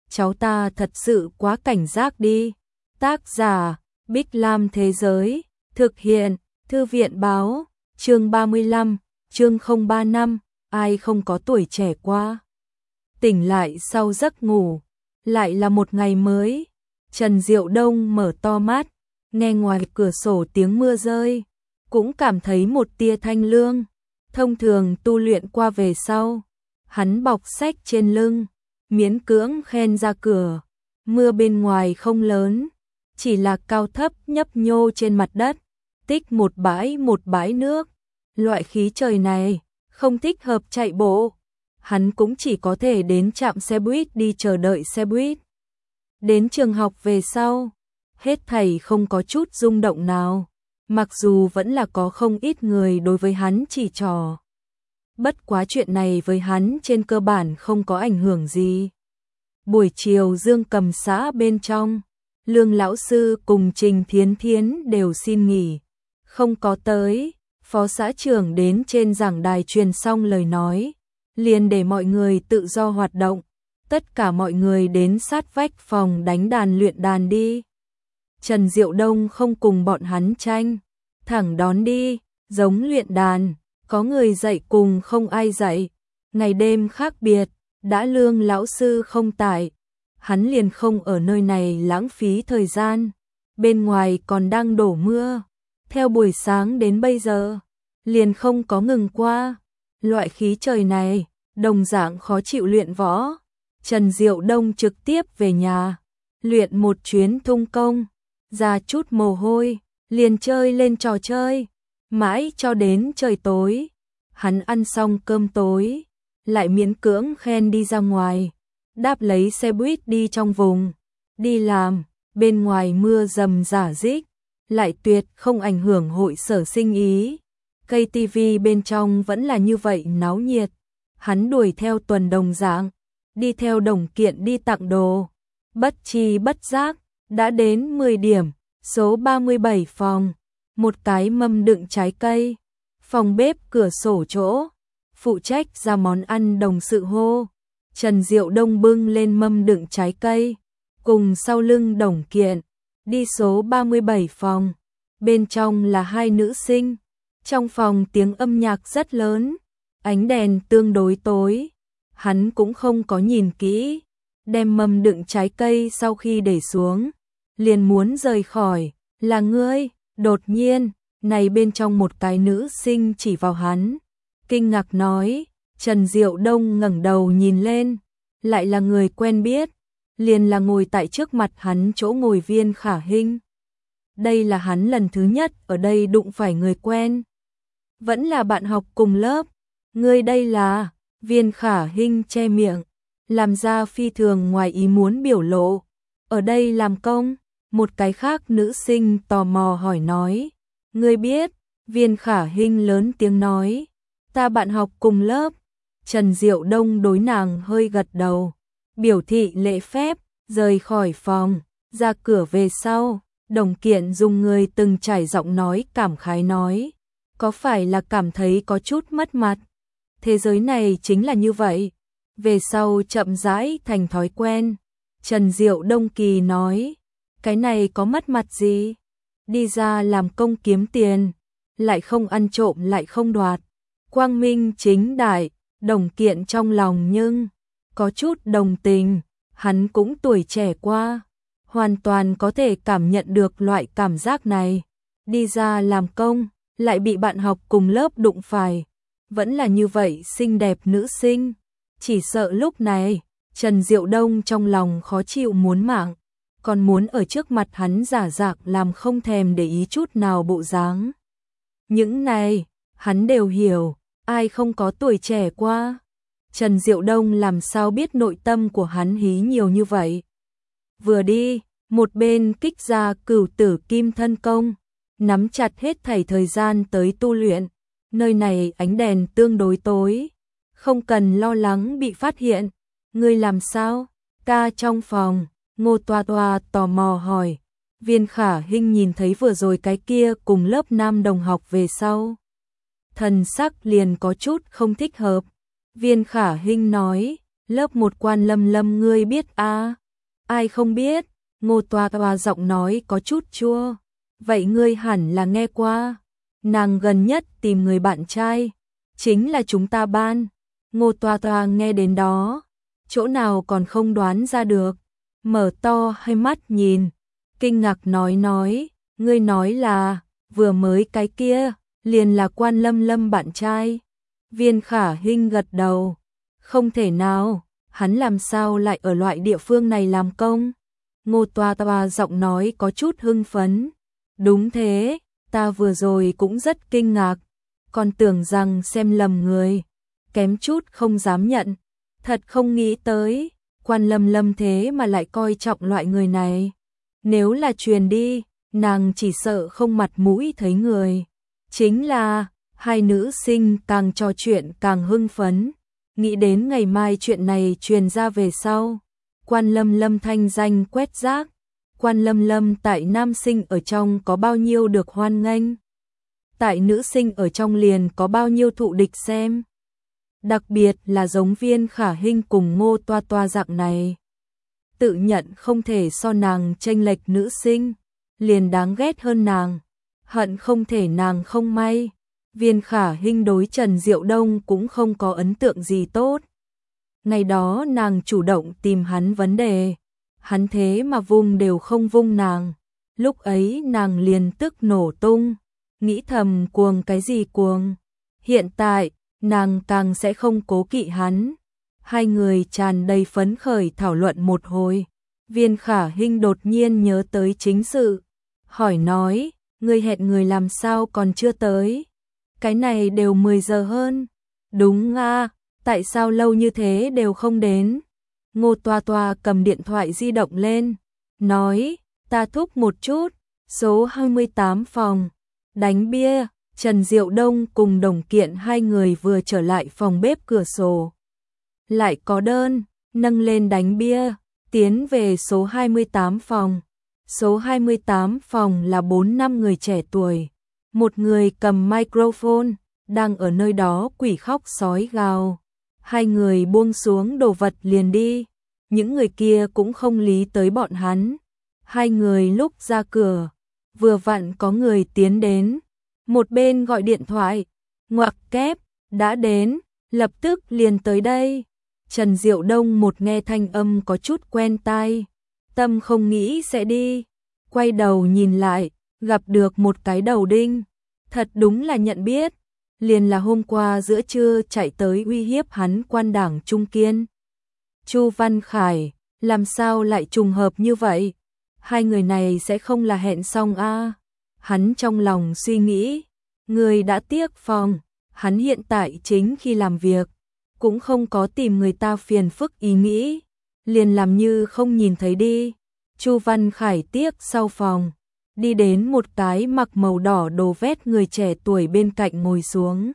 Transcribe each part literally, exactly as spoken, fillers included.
cháu ta thật sự quá cảnh giác đi. Tác giả, Bích Lam Thế Giới, thực hiện, Thư viện Báo, chương ba mươi lăm, chương không ba năm, ai không có tuổi trẻ qua. Tỉnh lại sau giấc ngủ, lại là một ngày mới. Trần Diệu Đông mở to mắt, nghe ngoài cửa sổ tiếng mưa rơi, cũng cảm thấy một tia thanh lương. Thông thường tu luyện qua về sau, hắn bọc sách trên lưng, miễn cưỡng khen ra cửa. Mưa bên ngoài không lớn, chỉ là cao thấp nhấp nhô trên mặt đất, tích một bãi một bãi nước. Loại khí trời này không thích hợp chạy bộ, hắn cũng chỉ có thể đến trạm xe buýt đi chờ đợi xe buýt. Đến trường học về sau, hết thảy không có chút rung động nào, mặc dù vẫn là có không ít người đối với hắn chỉ trỏ. Bất quá chuyện này với hắn trên cơ bản không có ảnh hưởng gì. Buổi chiều Dương Cầm xã bên trong, Lương lão sư cùng Trình Thiến Thiến đều xin nghỉ, không có tới. Phó xã trưởng đến trên giảng đài truyền xong lời nói, liền để mọi người tự do hoạt động, tất cả mọi người đến sát vách phòng đánh đàn luyện đàn đi. Trần Diệu Đông không cùng bọn hắn tranh, thẳng đón đi, giống luyện đàn, có người dạy cùng không ai dạy, ngày đêm khác biệt, đã Lương lão sư không tại, hắn liền không ở nơi này lãng phí thời gian, bên ngoài còn đang đổ mưa. Theo buổi sáng đến bây giờ, liền không có ngừng qua. Loại khí trời này, đồng dạng khó chịu luyện võ. Trần Diệu Đông trực tiếp về nhà, luyện một chuyến thung công, ra chút mồ hôi, liền chơi lên trò chơi, mãi cho đến trời tối. Hắn ăn xong cơm tối, lại miễn cưỡng khen đi ra ngoài, đáp lấy xe buýt đi trong vùng, đi làm, bên ngoài mưa rầm rả rích, lại tuyệt không ảnh hưởng hội sở sinh ý. Cây tivi bên trong vẫn là như vậy náo nhiệt. Hắn đuổi theo Tuần đồng dạng, đi theo Đồng Kiện đi tặng đồ. Bất chi bất giác, đã đến mười điểm, số ba mươi bảy phòng, một cái mâm đựng trái cây. Phòng bếp cửa sổ chỗ, phụ trách ra món ăn đồng sự hô. Trần Diệu Đông bưng lên mâm đựng trái cây, cùng sau lưng Đồng Kiện, đi số ba mươi bảy phòng. Bên trong là hai nữ sinh. Trong phòng tiếng âm nhạc rất lớn, ánh đèn tương đối tối. Hắn cũng không có nhìn kỹ, đem mâm đựng trái cây sau khi để xuống, liền muốn rời khỏi. Là ngươi? Đột nhiên, này bên trong một cái nữ sinh chỉ vào hắn, kinh ngạc nói. Trần Diệu Đông ngẩng đầu nhìn lên, lại là người quen biết, liền là ngồi tại trước mặt hắn chỗ ngồi Viên Khả Hinh. Đây là hắn lần thứ nhất ở đây đụng phải người quen, vẫn là bạn học cùng lớp. Ngươi đây là? Viên Khả Hinh che miệng, làm ra phi thường ngoài ý muốn biểu lộ. Ở đây làm công? Một cái khác nữ sinh tò mò hỏi nói. Ngươi biết? Viên Khả Hinh lớn tiếng nói. Ta bạn học cùng lớp. Trần Diệu Đông đối nàng hơi gật đầu, biểu thị lễ phép, rời khỏi phòng. Ra cửa về sau, Đồng Kiện dùng người từng trải giọng nói cảm khái nói. Có phải là cảm thấy có chút mất mặt? Thế giới này chính là như vậy. Về sau chậm rãi thành thói quen. Trần Diệu Đông kỳ nói. Cái này có mất mặt gì? Đi ra làm công kiếm tiền, lại không ăn trộm lại không đoạt. Quang minh chính đại. Đồng Kiện trong lòng nhưng có chút đồng tình. Hắn cũng tuổi trẻ qua, hoàn toàn có thể cảm nhận được loại cảm giác này. Đi ra làm công, lại bị bạn học cùng lớp đụng phải, vẫn là như vậy xinh đẹp nữ sinh. Chỉ sợ lúc này, Trần Diệu Đông trong lòng khó chịu muốn mạng, còn muốn ở trước mặt hắn giả dạng làm không thèm để ý chút nào bộ dáng. Những này, hắn đều hiểu, ai không có tuổi trẻ qua. Trần Diệu Đông làm sao biết nội tâm của hắn hí nhiều như vậy. Vừa đi, một bên kích ra Cửu Tử Kim Thân Công, nắm chặt hết thảy thời gian tới tu luyện. Nơi này ánh đèn tương đối tối, không cần lo lắng bị phát hiện. Ngươi làm sao? Ca trong phòng, Ngô Toa Toa tò mò hỏi. Viên Khả Hinh nhìn thấy vừa rồi cái kia cùng lớp nam đồng học về sau, thần sắc liền có chút không thích hợp. Viên Khả Hinh nói, Lớp một Quan Lâm Lâm ngươi biết a? À? Ai không biết? Ngô Toa Toa giọng nói có chút chua. Vậy ngươi hẳn là nghe qua. Nàng gần nhất tìm người bạn trai, chính là chúng ta ban. Ngô Toa Toa nghe đến đó, chỗ nào còn không đoán ra được, mở to hai mắt nhìn, kinh ngạc nói nói, ngươi nói là, vừa mới cái kia, liền là Quan Lâm Lâm bạn trai. Viên Khả Hinh gật đầu, không thể nào, hắn làm sao lại ở loại địa phương này làm công? Ngô Toa Toa giọng nói có chút hưng phấn, đúng thế, ta vừa rồi cũng rất kinh ngạc, còn tưởng rằng xem lầm người, kém chút không dám nhận, thật không nghĩ tới, Quan Lâm Lâm thế mà lại coi trọng loại người này. Nếu là truyền đi, nàng chỉ sợ không mặt mũi thấy người. Chính là, hai nữ sinh càng trò chuyện càng hưng phấn, nghĩ đến ngày mai chuyện này truyền ra về sau. Quan Lâm Lâm thanh danh quét rác, Quan Lâm Lâm tại nam sinh ở trong có bao nhiêu được hoan nghênh, tại nữ sinh ở trong liền có bao nhiêu thụ địch xem. Đặc biệt là giống Viên Khả Hinh cùng Ngô Toa Toa dạng này, tự nhận không thể so nàng chênh lệch nữ sinh, liền đáng ghét hơn nàng, hận không thể nàng không may. Viên Khả Hinh đối Trần Diệu Đông cũng không có ấn tượng gì tốt. Ngày đó nàng chủ động tìm hắn vấn đề, hắn thế mà vung đều không vung nàng, lúc ấy nàng liền tức nổ tung, nghĩ thầm cuồng cái gì cuồng. Hiện tại, nàng càng sẽ không cố kỵ hắn. Hai người tràn đầy phấn khởi thảo luận một hồi. Viên Khả Hinh đột nhiên nhớ tới chính sự, hỏi nói, ngươi hẹn người làm sao còn chưa tới? Cái này đều mười giờ hơn. Đúng à, tại sao lâu như thế đều không đến? Ngô Toa Toa cầm điện thoại di động lên, nói, ta thúc một chút, số hai mươi tám phòng, đánh bia. Trần Diệu Đông cùng Đồng Kiện hai người vừa trở lại phòng bếp cửa sổ. Lại có đơn, nâng lên đánh bia, tiến về số hai mươi tám phòng. Số hai mươi tám phòng là bốn năm người trẻ tuổi. Một người cầm microphone, đang ở nơi đó quỷ khóc sói gào. Hai người buông xuống đồ vật liền đi. Những người kia cũng không lý tới bọn hắn. Hai người lúc ra cửa, vừa vặn có người tiến đến. Một bên gọi điện thoại, ngoặc kép, đã đến, lập tức liền tới đây. Trần Diệu Đông một nghe thanh âm có chút quen tai, tâm không nghĩ sẽ đi, quay đầu nhìn lại, gặp được một cái đầu đinh, thật đúng là nhận biết, liền là hôm qua giữa trưa chạy tới uy hiếp hắn Quan Đảng Trung Kiên. Chu Văn Khải, làm sao lại trùng hợp như vậy? Hai người này sẽ không là hẹn xong a? À? Hắn trong lòng suy nghĩ, người đã tiếc phòng, hắn hiện tại chính khi làm việc, cũng không có tìm người ta phiền phức ý nghĩ, liền làm như không nhìn thấy đi. Chu Văn Khải tiếc sau phòng, đi đến một cái mặc màu đỏ đồ vét người trẻ tuổi bên cạnh ngồi xuống.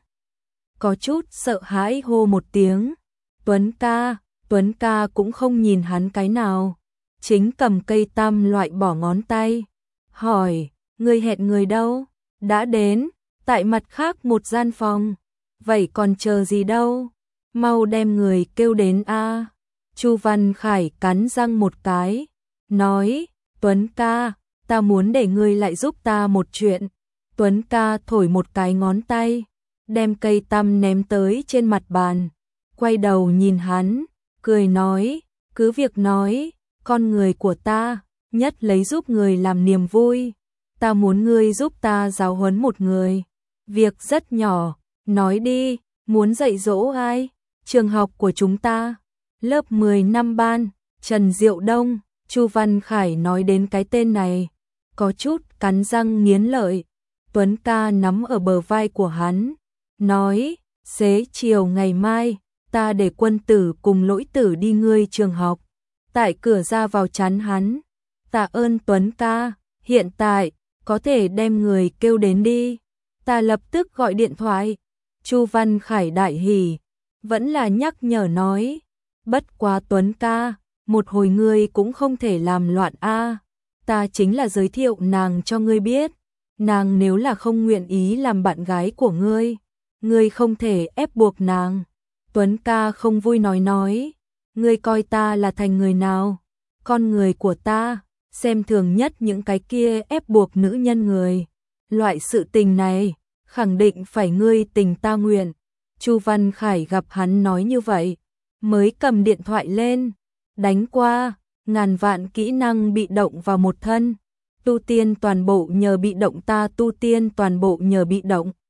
Có chút sợ hãi hô một tiếng, Tuấn ca, Tuấn ca cũng không nhìn hắn cái nào, chính cầm cây tăm loại bỏ ngón tay, hỏi, người hẹn người đâu? Đã đến, tại mặt khác một gian phòng, vậy còn chờ gì đâu? Mau đem người kêu đến a. Chu Văn Khải cắn răng một cái, nói, Tuấn ca, ta muốn để ngươi lại giúp ta một chuyện. Tuấn ca thổi một cái ngón tay, đem cây tăm ném tới trên mặt bàn, quay đầu nhìn hắn, cười nói, cứ việc nói, con người của ta, nhất lấy giúp người làm niềm vui. Ta muốn ngươi giúp ta giáo huấn một người. Việc rất nhỏ, nói đi, muốn dạy dỗ ai? Trường học của chúng ta, lớp mười năm ban, Trần Diệu Đông. Chu Văn Khải nói đến cái tên này, có chút cắn răng nghiến lợi. Tuấn ca nắm ở bờ vai của hắn, nói, xế chiều ngày mai, ta để Quân tử cùng Lỗi tử đi ngươi trường học. Tại cửa ra vào chắn hắn, tạ ơn Tuấn ca, hiện tại, có thể đem người kêu đến đi. Ta lập tức gọi điện thoại. Chu Văn Khải đại hỉ, vẫn là nhắc nhở nói, bất quá Tuấn ca, một hồi ngươi cũng không thể làm loạn a. Ta chính là giới thiệu nàng cho ngươi biết, nàng nếu là không nguyện ý làm bạn gái của ngươi, ngươi không thể ép buộc nàng. Tuấn ca không vui nói nói, Ngươi coi ta là thành người nào? Con người của ta, xem thường nhất những cái kia ép buộc nữ nhân người. Loại sự tình này, khẳng định phải ngươi tình ta nguyện. Chu Văn Khải gặp hắn nói như vậy, mới cầm điện thoại lên, đánh qua, ngàn vạn kỹ năng bị động vào một thân. Tu tiên toàn bộ nhờ bị động ta tu tiên toàn bộ nhờ bị động.